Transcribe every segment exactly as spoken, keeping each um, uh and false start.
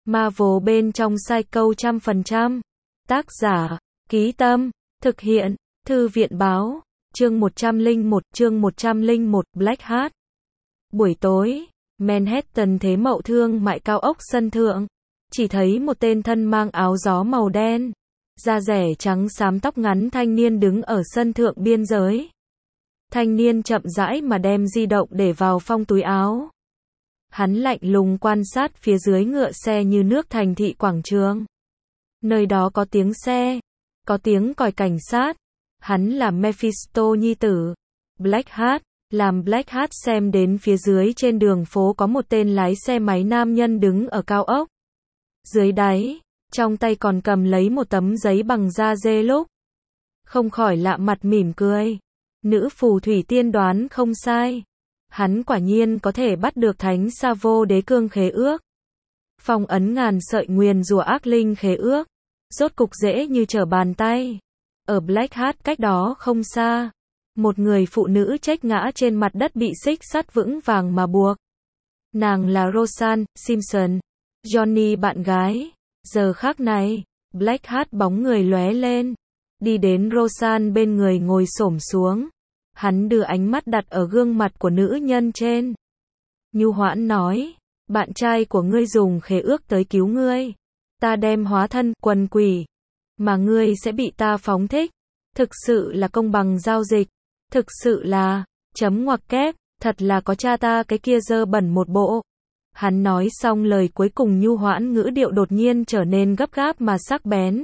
Marvel bên trong Psycho trăm phần trăm. Tác giả, Ký Tâm, thực hiện, Thư viện Báo, chương một trăm lẻ một, chương một trăm lẻ một, Black Hat. Buổi tối, Manhattan thế mậu thương mại cao ốc sân thượng, chỉ thấy một tên thân mang áo gió màu đen, da rẻ trắng xám tóc ngắn thanh niên đứng ở sân thượng biên giới. Thanh niên chậm rãi mà đem di động để vào phong túi áo. Hắn lạnh lùng quan sát phía dưới ngựa xe như nước thành thị quảng trường. Nơi đó có tiếng xe, có tiếng còi cảnh sát. Hắn là Mephisto nhi tử, Black Hat. Làm Black Hat xem đến phía dưới trên đường phố có một tên lái xe máy nam nhân đứng ở cao ốc. Dưới đáy, trong tay còn cầm lấy một tấm giấy bằng da dê lúc. Không khỏi lạ mặt mỉm cười. Nữ phù thủy tiên đoán không sai. Hắn quả nhiên có thể bắt được thánh sa vô đế cương khế ước. Phong ấn ngàn sợi nguyền rủa ác linh khế ước. Rốt cục dễ như trở bàn tay. Ở Black Hat cách đó không xa. Một người phụ nữ chết ngã trên mặt đất bị xích sắt vững vàng mà buộc. Nàng là Roseanne Simpson, Johnny bạn gái. Giờ khắc này, Black Hat bóng người lóe lên. Đi đến Roseanne bên người ngồi xổm xuống. Hắn đưa ánh mắt đặt ở gương mặt của nữ nhân trên. Nhu hoãn nói, bạn trai của ngươi dùng khế ước tới cứu ngươi. Ta đem hóa thân quần quỷ, mà ngươi sẽ bị ta phóng thích. Thực sự là công bằng giao dịch. Thực sự là, chấm ngoặc kép, thật là có cha ta cái kia dơ bẩn một bộ. Hắn nói xong lời cuối cùng nhu hoãn ngữ điệu đột nhiên trở nên gấp gáp mà sắc bén.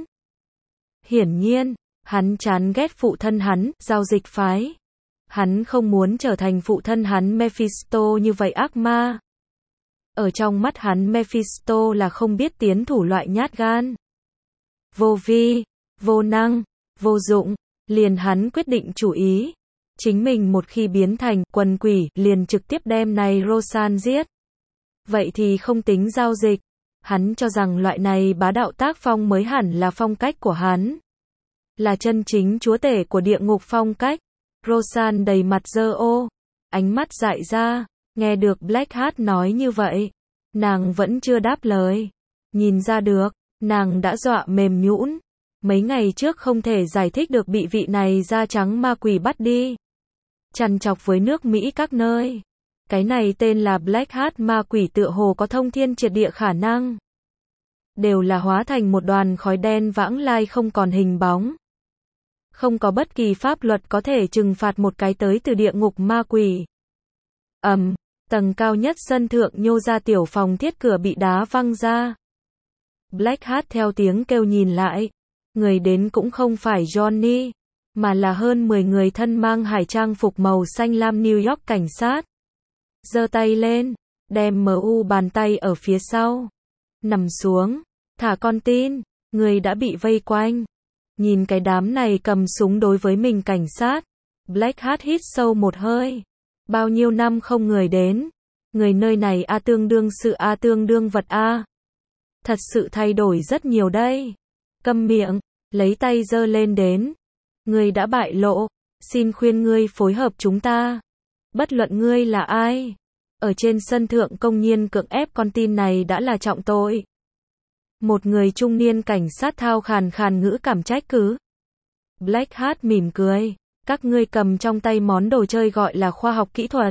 Hiển nhiên, hắn chán ghét phụ thân hắn, giao dịch phái. Hắn không muốn trở thành phụ thân hắn Mephisto như vậy ác ma. Ở trong mắt hắn Mephisto là không biết tiến thủ loại nhát gan. Vô vi, vô năng, vô dụng, liền hắn quyết định chủ ý. Chính mình một khi biến thành quần quỷ, liền trực tiếp đem này Roseanne giết. Vậy thì không tính giao dịch. Hắn cho rằng loại này bá đạo tác phong mới hẳn là phong cách của hắn. Là chân chính chúa tể của địa ngục phong cách. Roseanne đầy mặt dơ ô, ánh mắt dại ra, nghe được Black Hat nói như vậy. Nàng vẫn chưa đáp lời. Nhìn ra được, nàng đã dọa mềm nhũn. Mấy ngày trước không thể giải thích được bị vị này da trắng ma quỷ bắt đi. Chằn chọc với nước Mỹ các nơi. Cái này tên là Black Hat ma quỷ tựa hồ có thông thiên triệt địa khả năng. Đều là hóa thành một đoàn khói đen vãng lai không còn hình bóng. Không có bất kỳ pháp luật có thể trừng phạt một cái tới từ địa ngục ma quỷ. Ầm, um, tầng cao nhất sân thượng nhô ra tiểu phòng thiết cửa bị đá văng ra. Black Hat theo tiếng kêu nhìn lại. Người đến cũng không phải Johnny, mà là hơn mười người thân mang hải trang phục màu xanh lam New York cảnh sát. Giơ tay lên, đem em u bàn tay ở phía sau. Nằm xuống, thả con tin, người đã bị vây quanh. Nhìn cái đám này cầm súng đối với mình cảnh sát. Black Hat hít sâu một hơi. Bao nhiêu năm không người đến. Người nơi này a tương đương sự a tương đương vật a. Thật sự thay đổi rất nhiều đây. Câm miệng, lấy tay giơ lên đến. Ngươi đã bại lộ, xin khuyên ngươi phối hợp chúng ta. Bất luận ngươi là ai, ở trên sân thượng công nhiên cưỡng ép con tin này đã là trọng tội. Một người trung niên cảnh sát thao khàn khàn ngữ cảm trách cứ. Black Hat mỉm cười, các ngươi cầm trong tay món đồ chơi gọi là khoa học kỹ thuật.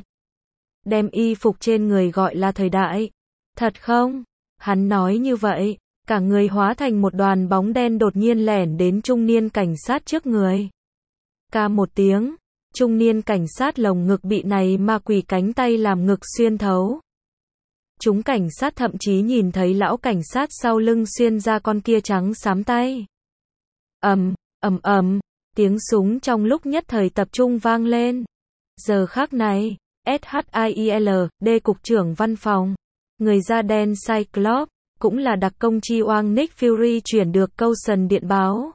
Đem y phục trên người gọi là thời đại. Thật không? Hắn nói như vậy. Cả người hóa thành một đoàn bóng đen đột nhiên lẻn đến trung niên cảnh sát trước người. Ca một tiếng, trung niên cảnh sát lồng ngực bị này ma quỷ cánh tay làm ngực xuyên thấu. Chúng cảnh sát thậm chí nhìn thấy lão cảnh sát sau lưng xuyên ra con kia trắng xám tay. Ầm, ầm ầm, tiếng súng trong lúc nhất thời tập trung vang lên. Giờ khắc này, SHIELD cục trưởng văn phòng, người da đen Cyclops, cũng là đặc công chi oang Nick Fury chuyển được câu sần điện báo.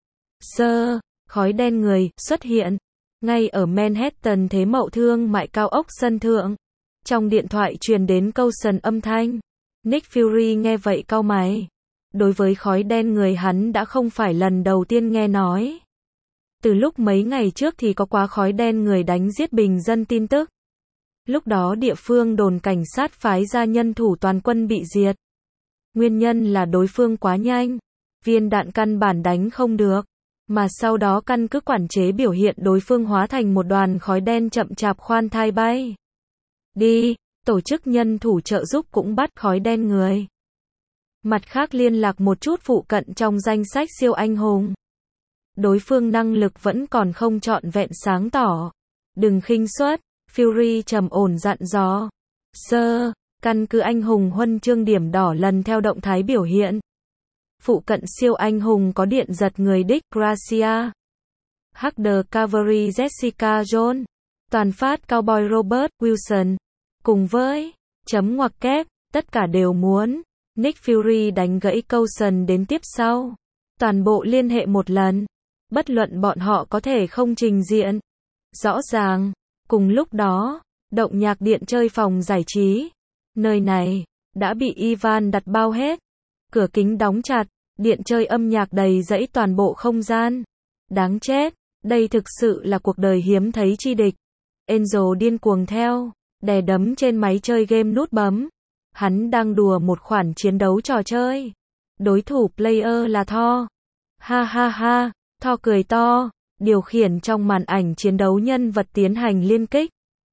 Sơ, khói đen người, xuất hiện. Ngay ở Manhattan thế mậu thương mại cao ốc sân thượng. Trong điện thoại truyền đến câu sần âm thanh. Nick Fury nghe vậy cau mày. Đối với khói đen người hắn đã không phải lần đầu tiên nghe nói. Từ lúc mấy ngày trước thì có quá khói đen người đánh giết bình dân tin tức. Lúc đó địa phương đồn cảnh sát phái ra nhân thủ toàn quân bị diệt. Nguyên nhân là đối phương quá nhanh. Viên đạn căn bản đánh không được. Mà sau đó căn cứ quản chế biểu hiện đối phương hóa thành một đoàn khói đen chậm chạp khoan thai bay. Đi, tổ chức nhân thủ trợ giúp cũng bắt khói đen người. Mặt khác liên lạc một chút phụ cận trong danh sách siêu anh hùng. Đối phương năng lực vẫn còn không trọn vẹn sáng tỏ. Đừng khinh suất, Fury trầm ổn dặn dò. Sơ, căn cứ anh hùng huân chương điểm đỏ lần theo động thái biểu hiện. Phụ cận siêu anh hùng có điện giật người đích Gracia. Hacker Cavalry Jessica Jones. Toàn phát Cowboy Robert Wilson. Cùng với, chấm ngoặc kép, tất cả đều muốn. Nick Fury đánh gãy Coulson đến tiếp sau. Toàn bộ liên hệ một lần. Bất luận bọn họ có thể không trình diện. Rõ ràng, cùng lúc đó, động nhạc điện chơi phòng giải trí. Nơi này, đã bị Ivan đặt bao hết. Cửa kính đóng chặt, điện chơi âm nhạc đầy rẫy toàn bộ không gian. Đáng chết, đây thực sự là cuộc đời hiếm thấy chi địch. Angel điên cuồng theo, đè đấm trên máy chơi game nút bấm. Hắn đang đùa một khoản chiến đấu trò chơi. Đối thủ player là Thor. Ha ha ha, Thor cười to, điều khiển trong màn ảnh chiến đấu nhân vật tiến hành liên kích.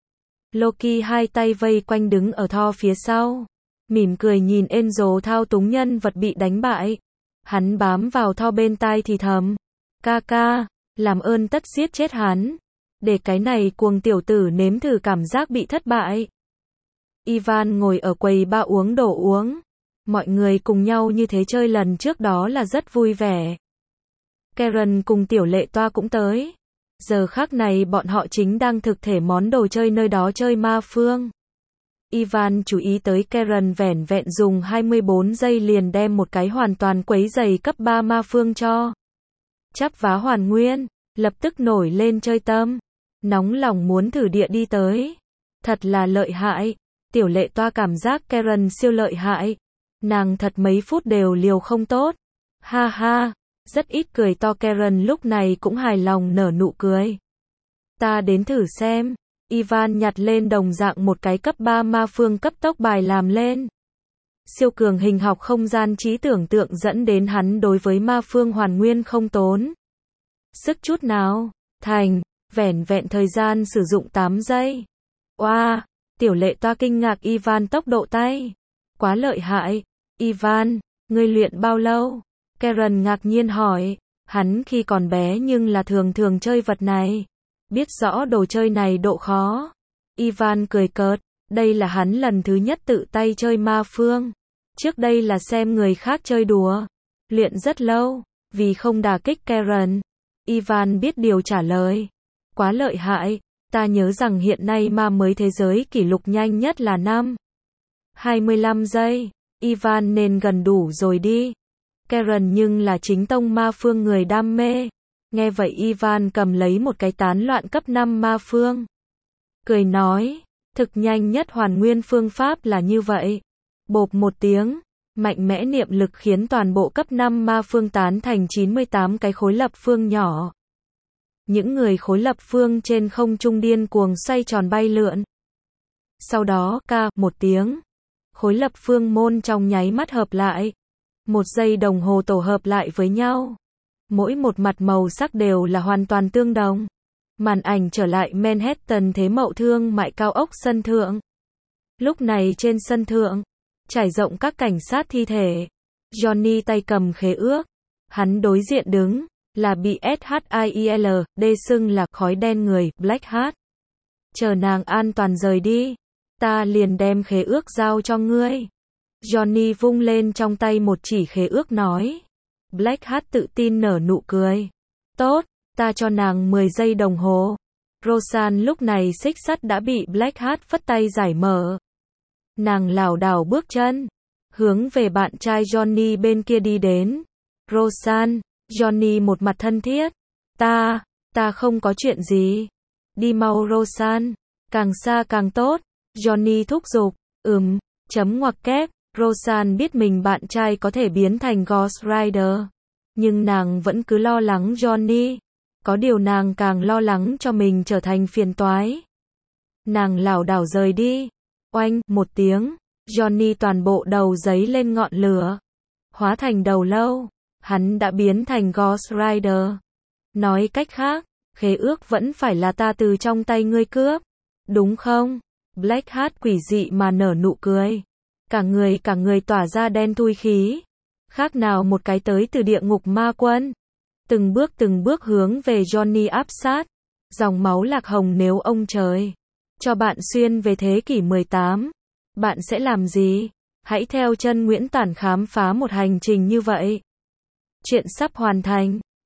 Loki hai tay vây quanh đứng ở Thor phía sau. Mỉm cười nhìn Angel thao túng nhân vật bị đánh bại. Hắn bám vào Thor bên tai thì thầm. Ca ca, làm ơn tất giết chết hắn. Để cái này cuồng tiểu tử nếm thử cảm giác bị thất bại. Ivan ngồi ở quầy ba uống đồ uống. Mọi người cùng nhau như thế chơi lần trước đó là rất vui vẻ. Karen cùng tiểu lệ toa cũng tới. Giờ khác này bọn họ chính đang thực thể món đồ chơi nơi đó chơi ma phương. Ivan chú ý tới Karen vẻn vẹn dùng hai mươi bốn giây liền đem một cái hoàn toàn quấy giày cấp ba ma phương cho. Chắp vá hoàn nguyên, lập tức nổi lên chơi tâm. Nóng lòng muốn thử địa đi tới. Thật là lợi hại. Tiểu lệ toa cảm giác Karen siêu lợi hại. Nàng thật mấy phút đều liều không tốt. Ha ha, rất ít cười to Karen lúc này cũng hài lòng nở nụ cười. Ta đến thử xem. Ivan nhặt lên đồng dạng một cái cấp ba ma phương cấp tốc bài làm lên. Siêu cường hình học không gian trí tưởng tượng dẫn đến hắn đối với ma phương hoàn nguyên không tốn sức chút nào. Thành, vẻn vẹn thời gian sử dụng tám giây. Oa, wow, tiểu lệ toa kinh ngạc Ivan tốc độ tay. Quá lợi hại. Ivan, ngươi luyện bao lâu? Karen ngạc nhiên hỏi. Hắn khi còn bé nhưng là thường thường chơi vật này. Biết rõ đồ chơi này độ khó. Ivan cười cợt. Đây là hắn lần thứ nhất tự tay chơi ma phương. Trước đây là xem người khác chơi đùa. Luyện rất lâu. Vì không đả kích Karen. Ivan biết điều trả lời. Quá lợi hại. Ta nhớ rằng hiện nay ma mới thế giới kỷ lục nhanh nhất là năm hai mươi lăm giây. Ivan nên gần đủ rồi đi. Karen nhưng là chính tông ma phương người đam mê. Nghe vậy Ivan cầm lấy một cái tán loạn cấp năm ma phương. Cười nói, thực nhanh nhất hoàn nguyên phương pháp là như vậy. Bộp một tiếng, mạnh mẽ niệm lực khiến toàn bộ cấp năm ma phương tán thành chín mươi tám cái khối lập phương nhỏ. Những người khối lập phương trên không trung điên cuồng xoay tròn bay lượn. Sau đó, ca, một tiếng. Khối lập phương môn trong nháy mắt hợp lại. Một giây đồng hồ tổ hợp lại với nhau. Mỗi một mặt màu sắc đều là hoàn toàn tương đồng. Màn ảnh trở lại Manhattan thế mậu thương mại cao ốc sân thượng. Lúc này trên sân thượng, trải rộng các cảnh sát thi thể. Johnny tay cầm khế ước. Hắn đối diện đứng, là bị SHIELD xưng là khói đen người, Black Hat. Chờ nàng an toàn rời đi. Ta liền đem khế ước giao cho ngươi. Johnny vung lên trong tay một chỉ khế ước nói. Black Hat tự tin nở nụ cười. Tốt, ta cho nàng mười giây đồng hồ. Roseanne lúc này xích sắt đã bị Black Hat phất tay giải mở. Nàng lảo đảo bước chân, hướng về bạn trai Johnny bên kia đi đến. Roseanne, Johnny một mặt thân thiết. Ta, ta không có chuyện gì. Đi mau Roseanne, càng xa càng tốt. Johnny thúc giục. Ừm, chấm ngoặc kép. Roseanne biết mình bạn trai có thể biến thành Ghost Rider. Nhưng nàng vẫn cứ lo lắng Johnny. Có điều nàng càng lo lắng cho mình trở thành phiền toái. Nàng lảo đảo rời đi. Oanh, một tiếng. Johnny toàn bộ đầu giấy lên ngọn lửa, hóa thành đầu lâu, hắn đã biến thành Ghost Rider. Nói cách khác, khế ước vẫn phải là ta từ trong tay ngươi cướp, đúng không? Blackheart quỷ dị mà nở nụ cười. Cả người cả người tỏa ra đen thui khí. Khác nào một cái tới từ địa ngục ma quân. Từng bước từng bước hướng về Johnny áp sát. Dòng máu lạc hồng nếu ông trời cho bạn xuyên về thế kỷ mười tám, bạn sẽ làm gì? Hãy theo chân Nguyễn Tản khám phá một hành trình như vậy. Chuyện sắp hoàn thành.